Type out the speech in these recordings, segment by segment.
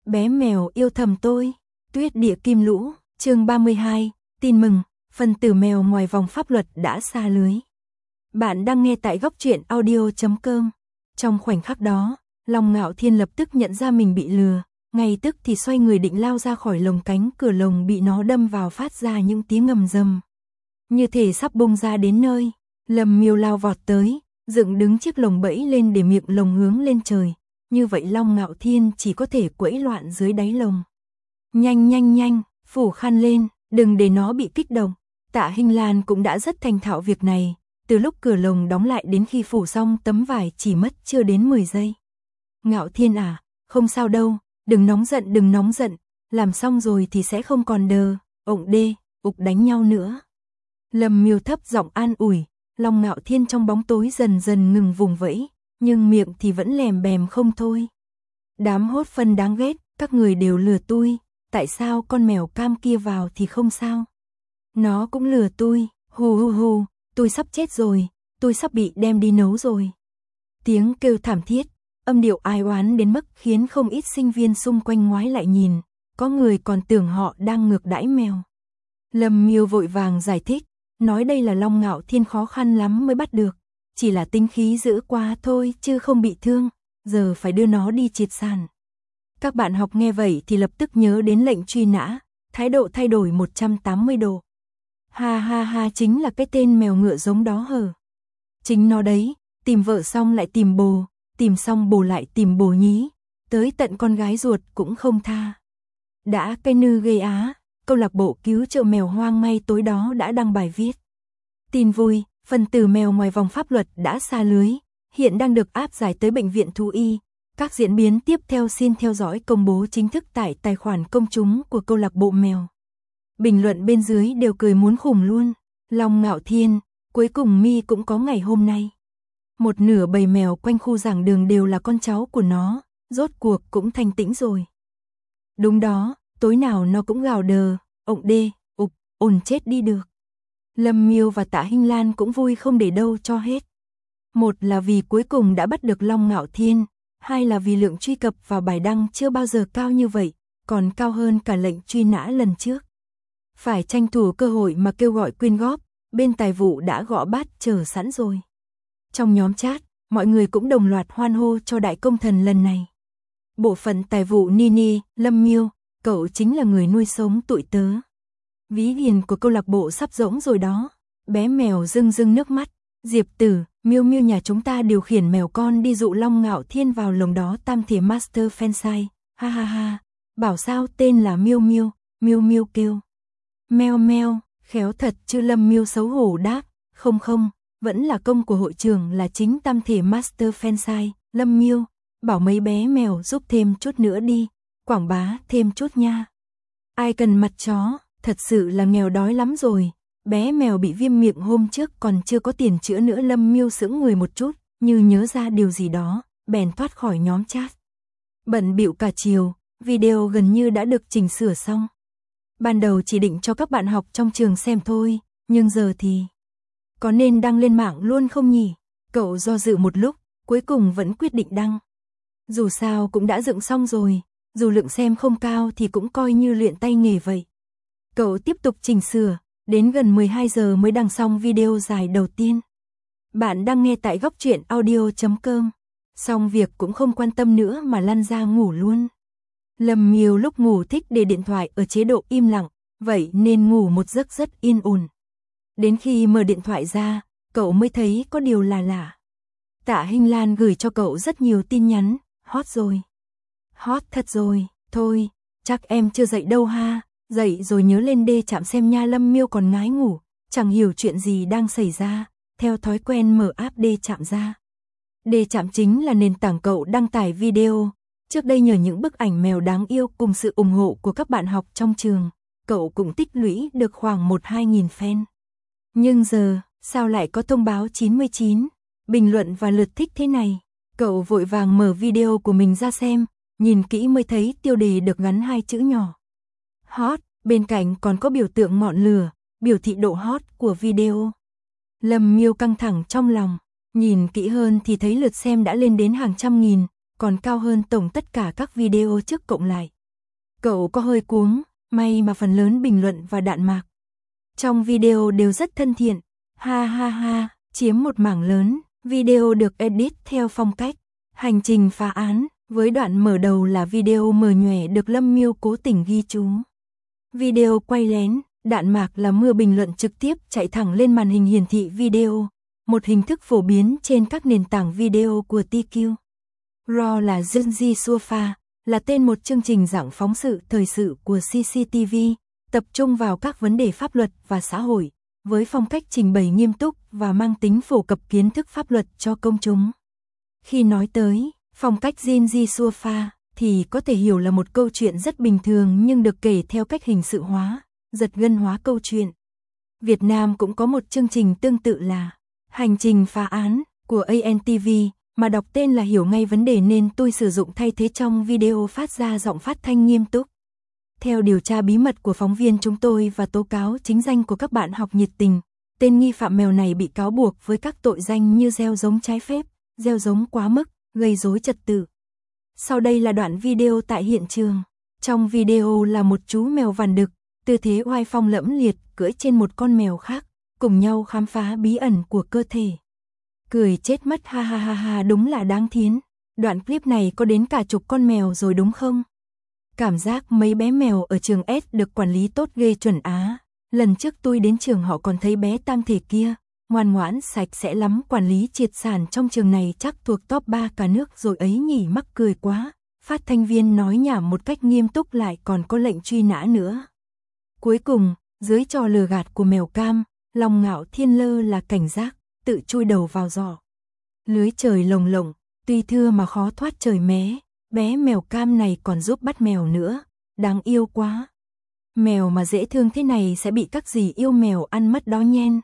Bé mèo yêu thầm tôi. Tuyết địa kim lũ, chương 32, tin mừng, phần tử mèo ngoài vòng pháp luật đã xa lưới. Bạn đang nghe tại góc truyện audio.com. Trong khoảnh khắc đó, Long Ngạo Thiên lập tức nhận ra mình bị lừa, ngay tức thì xoay người định lao ra khỏi lồng, cánh cửa lồng bị nó đâm vào phát ra những tiếng ngầm rầm. Như thể sắp bung ra đến nơi, Lâm Miêu lao vọt tới, dựng đứng chiếc lồng bẫy lên để miệng lồng hướng lên trời. Như vậy Long Ngạo Thiên chỉ có thể quẫy loạn dưới đáy lồng. Nhanh, phủ khăn lên, đừng để nó bị kích động. Tạ Hinh Lan cũng đã rất thành thạo việc này, từ lúc cửa lồng đóng lại đến khi phủ xong tấm vải chỉ mất chưa đến 10 giây. Ngạo Thiên à, không sao đâu, đừng nóng giận, làm xong rồi thì sẽ không còn ục đánh nhau nữa. Lâm Miêu thấp giọng an ủi, Long Ngạo Thiên trong bóng tối dần dần ngừng vùng vẫy, nhưng miệng thì vẫn lèm bèm không thôi. Đám hốt phân đáng ghét, các người đều lừa tôi, tại sao con mèo cam kia vào thì không sao? Nó cũng lừa tôi, hù, tôi sắp chết rồi, tôi sắp bị đem đi nấu rồi. Tiếng kêu thảm thiết, âm điệu ai oán đến mức khiến không ít sinh viên xung quanh ngoái lại nhìn, có người còn tưởng họ đang ngược đãi mèo. Lâm Miêu vội vàng giải thích, nói đây là Long Ngạo Thiên khó khăn lắm mới bắt được, chỉ là tính khí dữ quá thôi chứ không bị thương, giờ phải đưa nó đi triệt sản. Các bạn học nghe vậy thì lập tức nhớ đến lệnh truy nã, thái độ thay đổi 180 độ. Ha, chính là cái tên mèo ngựa giống đó hờ. Chính nó đấy, tìm vợ xong lại tìm bồ, tìm xong bồ lại tìm bồ nhí, tới tận con gái ruột cũng không tha. Đã cái nư ghê á, câu lạc bộ cứu trợ mèo hoang ngay tối đó đã đăng bài viết. Tin vui, phần tử mèo ngoài vòng pháp luật đã xa lưới, hiện đang được áp giải tới bệnh viện thú y. Các diễn biến tiếp theo xin theo dõi công bố chính thức tại tài khoản công chúng của câu lạc bộ mèo. Bình luận bên dưới đều cười muốn khủng luôn. Long Ngạo Thiên, cuối cùng mi cũng có ngày hôm nay. Một nửa bầy mèo quanh khu giảng đường đều là con cháu của nó, rốt cuộc cũng thanh tĩnh rồi. Đúng đó, tối nào nó cũng gào đờ, ồn chết đi được. Lâm Miêu và Tạ Hinh Lan cũng vui không để đâu cho hết. Một là vì cuối cùng đã bắt được Long Ngạo Thiên, hai là vì lượng truy cập vào bài đăng chưa bao giờ cao như vậy, còn cao hơn cả lệnh truy nã lần trước. Phải tranh thủ cơ hội mà kêu gọi quyên góp, bên tài vụ đã gõ bát chờ sẵn rồi. Trong nhóm chat, mọi người cũng đồng loạt hoan hô cho đại công thần lần này. Bộ phận tài vụ Nini, Lâm Miêu, cậu chính là người nuôi sống tụi tớ. Ví tiền của câu lạc bộ sắp rỗng rồi đó. Bé mèo rưng nước mắt. Diệp Tử, Miêu nhà chúng ta điều khiển mèo con đi dụ Long Ngạo Thiên vào lồng đó tam thể Master Fansai. Ha. Bảo sao tên là Miêu kêu. Meo, khéo thật chứ. Lâm Miêu xấu hổ đáp. Không, vẫn là công của hội trưởng là chính tam thể Master Fansai. Lâm Miêu, bảo mấy bé mèo giúp thêm chút nữa đi. Quảng bá thêm chút nha. Ai cần mặt chó, thật sự là nghèo đói lắm rồi. Bé mèo bị viêm miệng hôm trước còn chưa có tiền chữa nữa. Lâm Miêu sững người một chút, như nhớ ra điều gì đó, bèn thoát khỏi nhóm chat. Bận bịu cả chiều, video gần như đã được chỉnh sửa xong. Ban đầu chỉ định cho các bạn học trong trường xem thôi, nhưng giờ thì... Có nên đăng lên mạng luôn không nhỉ? Cậu do dự một lúc, cuối cùng vẫn quyết định đăng. Dù sao cũng đã dựng xong rồi, dù lượng xem không cao thì cũng coi như luyện tay nghề vậy. Cậu tiếp tục chỉnh sửa, đến gần 12 giờ mới đăng xong video dài đầu tiên. Bạn đang nghe tại góc truyện audio.com. Xong việc cũng không quan tâm nữa mà lăn ra ngủ luôn. Lâm Miêu lúc ngủ thích để điện thoại ở chế độ im lặng, vậy nên ngủ một giấc rất yên ổn. Đến khi mở điện thoại ra, cậu mới thấy có điều là lạ. Tạ Hinh Lan gửi cho cậu rất nhiều tin nhắn, hot rồi. Hot thật rồi, thôi, chắc em chưa dậy đâu ha, dậy rồi nhớ lên đê chạm xem nha. Lâm Miêu còn ngái ngủ, chẳng hiểu chuyện gì đang xảy ra, theo thói quen mở app đê chạm ra. Đê chạm chính là nền tảng cậu đăng tải video, trước đây nhờ những bức ảnh mèo đáng yêu cùng sự ủng hộ của các bạn học trong trường, cậu cũng tích lũy được khoảng 1-2 nghìn fan. Nhưng giờ, sao lại có thông báo 99, bình luận và lượt thích thế này? Cậu vội vàng mở video của mình ra xem, nhìn kỹ mới thấy tiêu đề được gắn 2 chữ nhỏ. Hot, bên cạnh còn có biểu tượng ngọn lửa, biểu thị độ hot của video. Lâm Miêu căng thẳng trong lòng, nhìn kỹ hơn thì thấy lượt xem đã lên đến hàng trăm nghìn, còn cao hơn tổng tất cả các video trước cộng lại. Cậu có hơi cuống, may mà phần lớn bình luận và đạn mạc trong video đều rất thân thiện. Ha ha ha, chiếm một mảng lớn. Video được edit theo phong cách hành trình phá án, với đoạn mở đầu là video mờ nhòe được Lâm Miêu cố tình ghi chú. Video quay lén, đạn mạc là mưa bình luận trực tiếp chạy thẳng lên màn hình hiển thị video, một hình thức phổ biến trên các nền tảng video của TQ. Raw là Junji Sofa, là tên một chương trình dạng phóng sự thời sự của CCTV, tập trung vào các vấn đề pháp luật và xã hội, với phong cách trình bày nghiêm túc và mang tính phổ cập kiến thức pháp luật cho công chúng. Khi nói tới phong cách Junji Sofa thì có thể hiểu là một câu chuyện rất bình thường nhưng được kể theo cách hình sự hóa, giật gân hóa câu chuyện. Việt Nam cũng có một chương trình tương tự là Hành trình phá án của ANTV, mà đọc tên là hiểu ngay vấn đề nên tôi sử dụng thay thế trong video phát ra giọng phát thanh nghiêm túc. Theo điều tra bí mật của phóng viên chúng tôi và tố cáo chính danh của các bạn học nhiệt tình, tên nghi phạm mèo này bị cáo buộc với các tội danh như gieo giống trái phép, gieo giống quá mức, gây rối trật tự. Sau đây là đoạn video tại hiện trường. Trong video là một chú mèo vằn đực, tư thế oai phong lẫm liệt cưỡi trên một con mèo khác, cùng nhau khám phá bí ẩn của cơ thể. Cười chết mất, ha ha ha ha, đúng là đáng thiến. Đoạn clip này có đến cả chục con mèo rồi đúng không? Cảm giác mấy bé mèo ở trường S được quản lý tốt ghê chuẩn á. Lần trước tôi đến trường họ còn thấy bé tang thể kia, ngoan ngoãn sạch sẽ lắm, quản lý triệt sản trong trường này chắc thuộc top 3 cả nước rồi ấy nhỉ, mắc cười quá. Phát thanh viên nói nhảm một cách nghiêm túc lại còn có lệnh truy nã nữa. Cuối cùng, dưới trò lừa gạt của mèo cam, Long Ngạo Thiên lơ là cảnh giác, tự chui đầu vào giỏ. Lưới trời lồng lộng, tuy thưa mà khó thoát trời mé, bé mèo cam này còn giúp bắt mèo nữa, đáng yêu quá. Mèo mà dễ thương thế này sẽ bị các dì yêu mèo ăn mất đó nhen.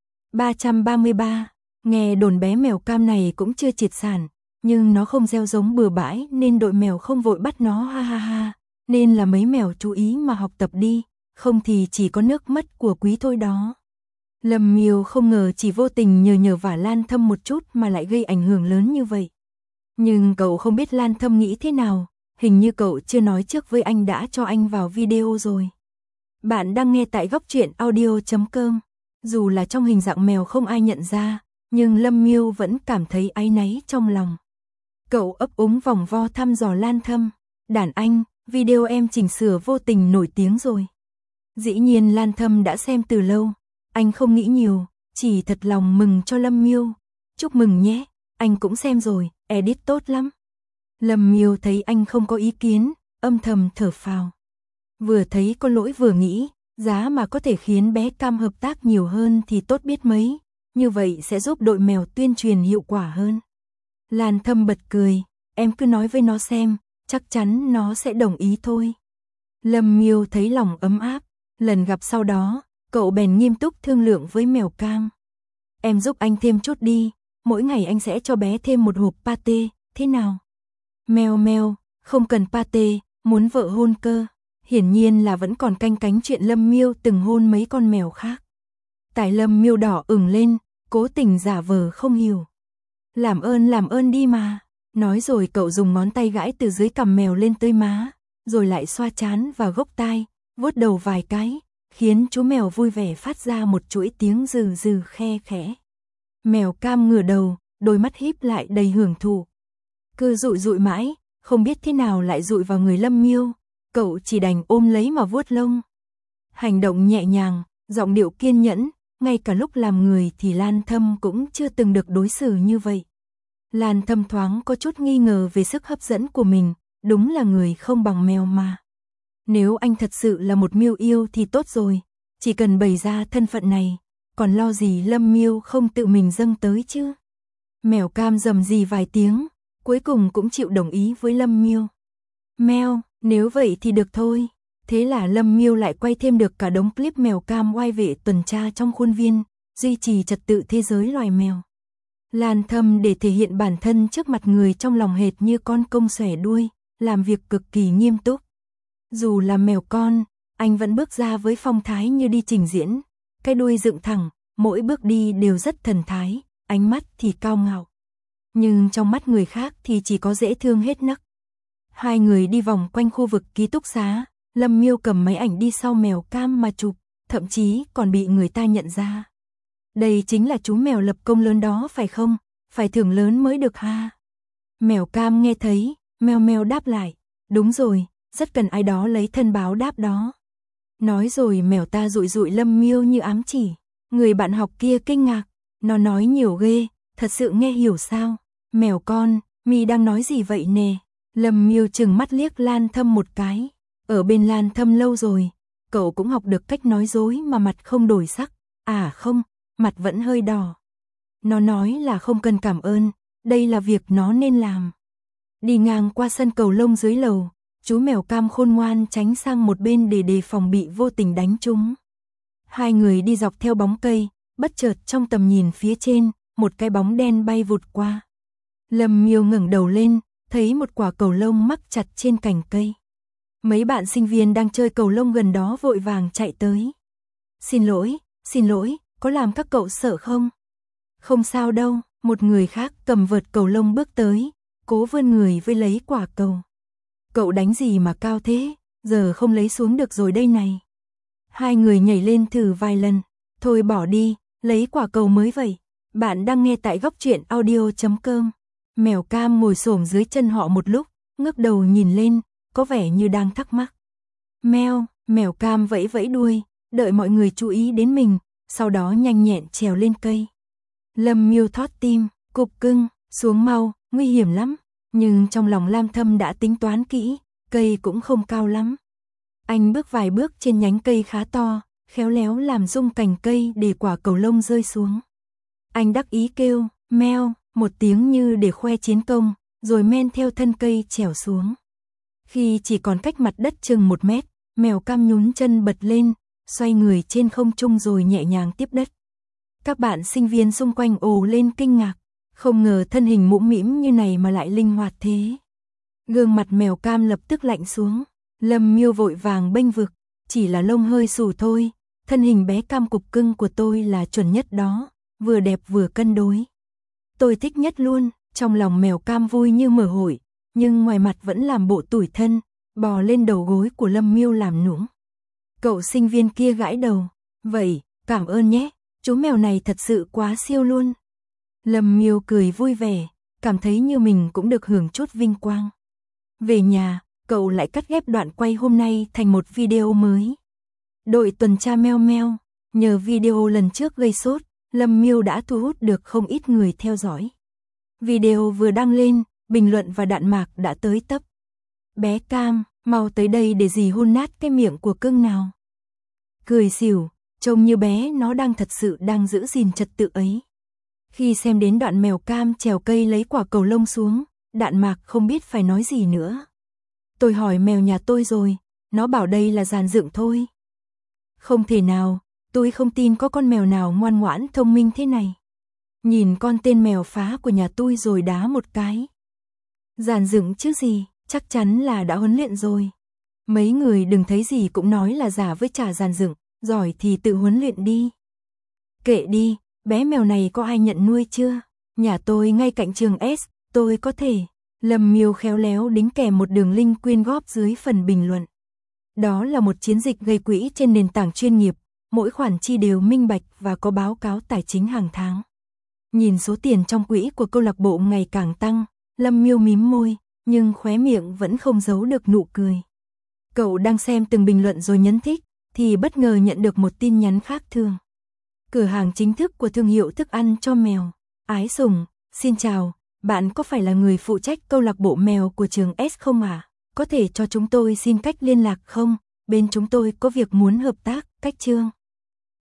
333, nghe đồn bé mèo cam này cũng chưa triệt sản, nhưng nó không gieo giống bừa bãi nên đội mèo không vội bắt nó, ha ha ha, nên là mấy mèo chú ý mà học tập đi, không thì chỉ có nước mất của quý thôi đó. Lâm Miêu không ngờ chỉ vô tình nhờ vả Lan Thâm một chút mà lại gây ảnh hưởng lớn như vậy. Nhưng cậu không biết Lan Thâm nghĩ thế nào, hình như cậu chưa nói trước với anh đã cho anh vào video rồi. Bạn đang nghe tại góc truyện audio.com. Dù là trong hình dạng mèo không ai nhận ra, nhưng Lâm Miêu vẫn cảm thấy áy náy trong lòng. Cậu ấp úng vòng vo thăm dò Lan Thâm. Đàn anh, video em chỉnh sửa vô tình nổi tiếng rồi. Dĩ nhiên Lan Thâm đã xem từ lâu. Anh không nghĩ nhiều, chỉ thật lòng mừng cho Lâm Miêu. Chúc mừng nhé, anh cũng xem rồi, edit tốt lắm. Lâm Miêu thấy anh không có ý kiến, âm thầm thở phào. Vừa thấy có lỗi vừa nghĩ, giá mà có thể khiến bé Cam hợp tác nhiều hơn thì tốt biết mấy, như vậy sẽ giúp đội mèo tuyên truyền hiệu quả hơn. Lan Thâm bật cười, em cứ nói với nó xem, chắc chắn nó sẽ đồng ý thôi. Lâm Miêu thấy lòng ấm áp, lần gặp sau đó, cậu bèn nghiêm túc thương lượng với mèo Cam. Em giúp anh thêm chút đi, mỗi ngày anh sẽ cho bé thêm một hộp pate, thế nào? Mèo mèo, không cần pate, muốn vợ hôn cơ. Hiển nhiên là vẫn còn canh cánh chuyện Lâm Miêu từng hôn mấy con mèo khác. Tại Lâm Miêu đỏ ửng lên, cố tình giả vờ không hiểu. Làm ơn đi mà. Nói rồi cậu dùng ngón tay gãi từ dưới cằm mèo lên tới má, rồi lại xoa trán và gốc tai, vuốt đầu vài cái, khiến chú mèo vui vẻ phát ra một chuỗi tiếng rừ rừ khe khẽ. Mèo Cam ngửa đầu, đôi mắt híp lại đầy hưởng thụ. Cứ dụi mãi, không biết thế nào lại dụi vào người Lâm Miêu, cậu chỉ đành ôm lấy mà vuốt lông. Hành động nhẹ nhàng, giọng điệu kiên nhẫn, ngay cả lúc làm người thì Lan Thâm cũng chưa từng được đối xử như vậy. Lan Thâm thoáng có chút nghi ngờ về sức hấp dẫn của mình, đúng là người không bằng mèo mà. Nếu anh thật sự là một Miêu yêu thì tốt rồi, chỉ cần bày ra thân phận này, còn lo gì Lâm Miêu không tự mình dâng tới chứ. Mèo Cam rầm rì vài tiếng, cuối cùng cũng chịu đồng ý với Lâm Miêu. Mèo, nếu vậy thì được thôi. Thế là Lâm Miêu lại quay thêm được cả đống clip mèo Cam oai vệ tuần tra trong khuôn viên, duy trì trật tự thế giới loài mèo. Lan Thâm để thể hiện bản thân trước mặt người trong lòng hệt như con công xòe đuôi, làm việc cực kỳ nghiêm túc. Dù là mèo con, anh vẫn bước ra với phong thái như đi trình diễn, cái đuôi dựng thẳng, mỗi bước đi đều rất thần thái, ánh mắt thì cao ngạo. Nhưng trong mắt người khác thì chỉ có dễ thương hết nấc. Hai người đi vòng quanh khu vực ký túc xá, Lâm Miêu cầm máy ảnh đi sau mèo cam mà chụp, thậm chí còn bị người ta nhận ra. Đây chính là chú mèo lập công lớn đó phải không? Phải thưởng lớn mới được ha. Mèo cam nghe thấy, meo meo đáp lại, đúng rồi, rất cần ai đó lấy thân báo đáp đó. Nói rồi mèo ta dụi dụi Lâm Miêu như ám chỉ. Người bạn học kia kinh ngạc, nó nói nhiều ghê, thật sự nghe hiểu sao? Mèo con, mi đang nói gì vậy nè? Lâm Miêu chừng mắt liếc Lan Thâm một cái. Ở bên Lan Thâm lâu rồi, cậu cũng học được cách nói dối mà mặt không đổi sắc. À không, mặt vẫn hơi đỏ. Nó nói là không cần cảm ơn, đây là việc nó nên làm. Đi ngang qua sân cầu lông dưới lầu, chú mèo cam khôn ngoan tránh sang một bên để đề phòng bị vô tình đánh trúng. Hai người đi dọc theo bóng cây, bất chợt trong tầm nhìn phía trên, một cái bóng đen bay vụt qua. Lâm Miêu ngẩng đầu lên, thấy một quả cầu lông mắc chặt trên cành cây. Mấy bạn sinh viên đang chơi cầu lông gần đó vội vàng chạy tới. Xin lỗi, có làm các cậu sợ không? Không sao đâu, một người khác cầm vợt cầu lông bước tới, cố vươn người với lấy quả cầu. Cậu đánh gì mà cao thế, giờ không lấy xuống được rồi đây này. Hai người nhảy lên thử vài lần, thôi bỏ đi, lấy quả cầu mới vậy. Bạn đang nghe tại Góc Truyện Audio.com. Mèo cam ngồi xổm dưới chân họ một lúc, ngước đầu nhìn lên, có vẻ như đang thắc mắc. Mèo cam vẫy vẫy đuôi, đợi mọi người chú ý đến mình, sau đó nhanh nhẹn trèo lên cây. Lâm Miêu thót tim, cục cưng, xuống mau, nguy hiểm lắm. Nhưng trong lòng Lam Thâm đã tính toán kỹ, cây cũng không cao lắm. Anh bước vài bước trên nhánh cây khá to, khéo léo làm rung cành cây để quả cầu lông rơi xuống. Anh đắc ý kêu, meo, một tiếng như để khoe chiến công, rồi men theo thân cây trèo xuống. Khi chỉ còn cách mặt đất chừng 1 mét, mèo cam nhún chân bật lên, xoay người trên không trung rồi nhẹ nhàng tiếp đất. Các bạn sinh viên xung quanh ồ lên kinh ngạc, không ngờ thân hình mũm mĩm như này mà lại linh hoạt thế. Gương mặt mèo cam lập tức lạnh xuống, Lâm Miêu vội vàng bênh vực, chỉ là lông hơi xù thôi, thân hình bé cam cục cưng của tôi là chuẩn nhất đó, vừa đẹp vừa cân đối. Tôi thích nhất luôn, trong lòng mèo cam vui như mở hội, nhưng ngoài mặt vẫn làm bộ tủi thân, bò lên đầu gối của Lâm Miêu làm nũng. Cậu sinh viên kia gãi đầu, vậy, cảm ơn nhé, chú mèo này thật sự quá siêu luôn. Lâm Miêu cười vui vẻ, cảm thấy như mình cũng được hưởng chút vinh quang. Về nhà, cậu lại cắt ghép đoạn quay hôm nay thành một video mới. Đội tuần tra meo meo, nhờ video lần trước gây sốt, Lâm Miêu đã thu hút được không ít người theo dõi. Video vừa đăng lên, bình luận và đạn mạc đã tới tấp. Bé Cam, mau tới đây để dì hôn nát cái miệng của cưng nào. Cười xỉu, trông như bé nó đang thật sự đang giữ gìn trật tự ấy. Khi xem đến đoạn mèo cam trèo cây lấy quả cầu lông xuống, đạn mạc không biết phải nói gì nữa. Tôi hỏi mèo nhà tôi rồi, nó bảo đây là dàn dựng thôi. Không thể nào, tôi không tin có con mèo nào ngoan ngoãn thông minh thế này. Nhìn con tên mèo phá của nhà tôi rồi đá một cái. Dàn dựng chứ gì, chắc chắn là đã huấn luyện rồi. Mấy người đừng thấy gì cũng nói là giả với chả dàn dựng, giỏi thì tự huấn luyện đi. Kệ đi, bé mèo này có ai nhận nuôi chưa? Nhà tôi ngay cạnh trường S, tôi có thể. Lâm Miêu khéo léo đính kèm một đường link quyên góp dưới phần bình luận. Đó là một chiến dịch gây quỹ trên nền tảng chuyên nghiệp, mỗi khoản chi đều minh bạch và có báo cáo tài chính hàng tháng. Nhìn số tiền trong quỹ của câu lạc bộ ngày càng tăng, Lâm Miêu mím môi, nhưng khóe miệng vẫn không giấu được nụ cười. Cậu đang xem từng bình luận rồi nhấn thích, thì bất ngờ nhận được một tin nhắn khác thường. Cửa hàng chính thức của thương hiệu thức ăn cho mèo, Ái Sủng, xin chào, bạn có phải là người phụ trách câu lạc bộ mèo của trường S không ạ? Có thể cho chúng tôi xin cách liên lạc không? Bên chúng tôi có việc muốn hợp tác, cách chương.